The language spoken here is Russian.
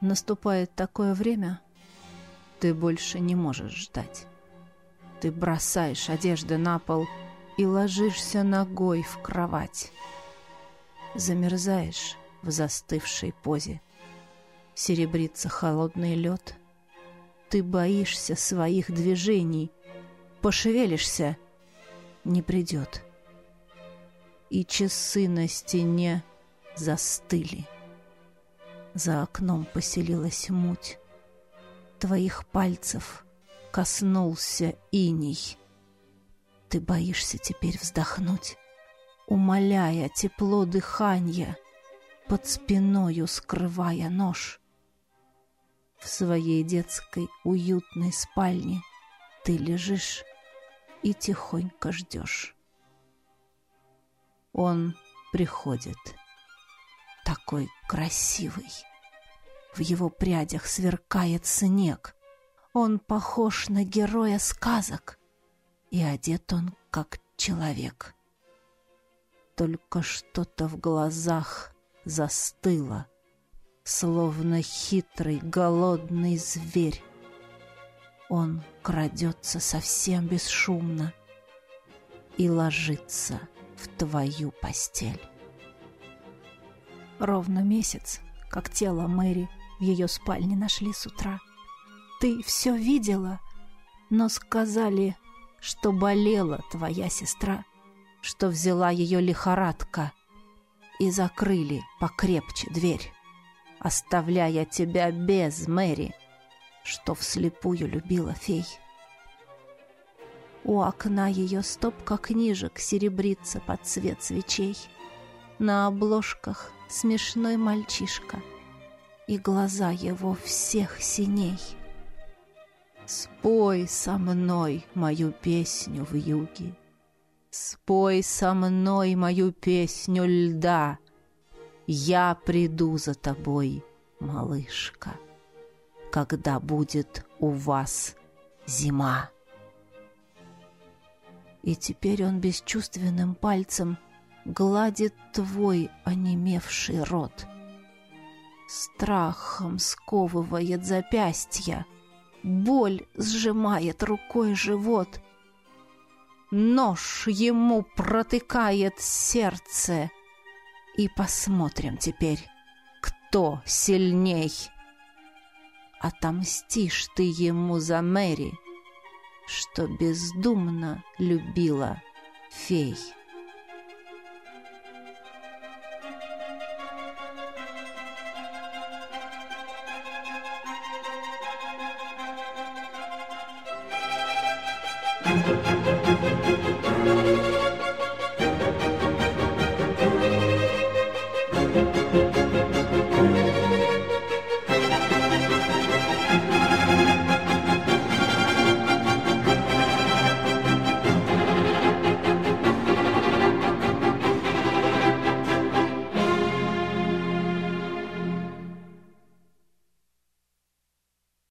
наступает такое время, ты больше не можешь ждать. Ты бросаешь одежды на пол и ложишься ногой в кровать. Замерзаешь в застывшей позе. Серебрится холодный лед. Ты боишься своих движений. Пошевелишься — не придет. И часы на стене застыли. За окном поселилась муть. Твоих пальцев коснулся иней. Ты боишься теперь вздохнуть, умоляя тепло дыхания, под спиною скрывая нож. В своей детской уютной спальне ты лежишь и тихонько ждешь. Он приходит, такой красивый. В его прядях сверкает снег. Он похож на героя сказок, и одет он как человек. Только что-то в глазах застыло, словно хитрый голодный зверь. Он крадется совсем бесшумно и ложится в твою постель. Ровно месяц, как тело Мэри в ее спальне нашли с утра. Ты все видела, но сказали, что болела твоя сестра, что взяла ее лихорадка, и закрыли покрепче дверь, оставляя тебя без Мэри, что вслепую любила фей. У окна ее стопка книжек серебрится под цвет свечей. На обложках смешной мальчишка, и глаза его всех синей. Спой со мной мою песню вьюги, спой со мной мою песню льда. Я приду за тобой, малышка, когда будет у вас зима. И теперь он бесчувственным пальцем гладит твой онемевший рот. Страхом сковывает запястья, боль сжимает рукой живот. Нож ему протыкает сердце. И посмотрим теперь, кто сильней. Отомстишь ты ему за Мэри, что бездумно любила фей.